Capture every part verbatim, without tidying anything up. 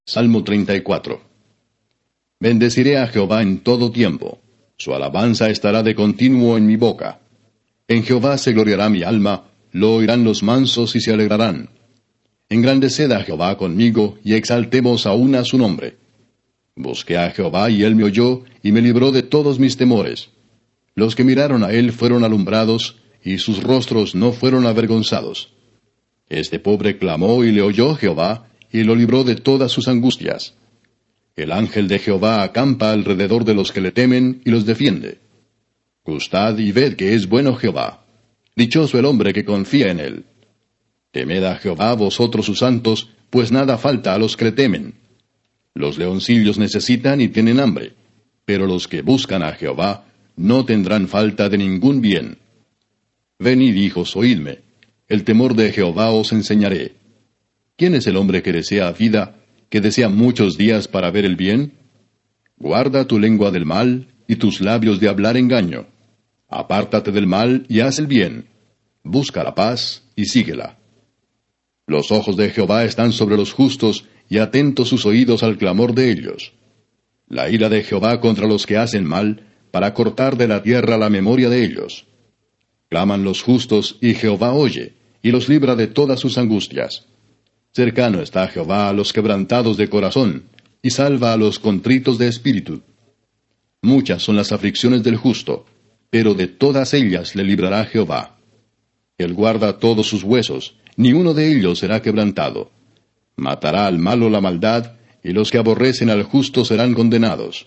Salmo treinta y cuatro. Bendeciré a Jehová en todo tiempo. Su alabanza estará de continuo en mi boca. En Jehová se gloriará mi alma, lo oirán los mansos y se alegrarán. Engrandeced a Jehová conmigo, y exaltemos aún a su nombre. Busqué a Jehová, y él me oyó, y me libró de todos mis temores. Los que miraron a él fueron alumbrados, y sus rostros no fueron avergonzados. Este pobre clamó, y le oyó Jehová, y lo libró de todas sus angustias. El ángel de Jehová acampa alrededor de los que le temen, y los defiende. Gustad y ved que es bueno Jehová. Dichoso el hombre que confía en él. Temed a Jehová vosotros sus santos, pues nada falta a los que le temen. Los leoncillos necesitan y tienen hambre, pero los que buscan a Jehová no tendrán falta de ningún bien. Venid, hijos, oídme. El temor de Jehová os enseñaré. ¿Quién es el hombre que desea vida, que desea muchos días para ver el bien? Guarda tu lengua del mal, y tus labios de hablar engaño. Apártate del mal y haz el bien. Busca la paz y síguela. Los ojos de Jehová están sobre los justos, y atentos sus oídos al clamor de ellos. La ira de Jehová contra los que hacen mal, para cortar de la tierra la memoria de ellos. Claman los justos, y Jehová oye, y los libra de todas sus angustias. Cercano está Jehová a los quebrantados de corazón, y salva a los contritos de espíritu. Muchas son las aflicciones del justo, pero de todas ellas le librará Jehová. Él guarda todos sus huesos, ni uno de ellos será quebrantado. Matará al malo la maldad, y los que aborrecen al justo serán condenados.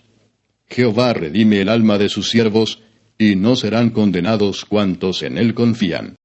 Jehová redime el alma de sus siervos, y no serán condenados cuantos en él confían.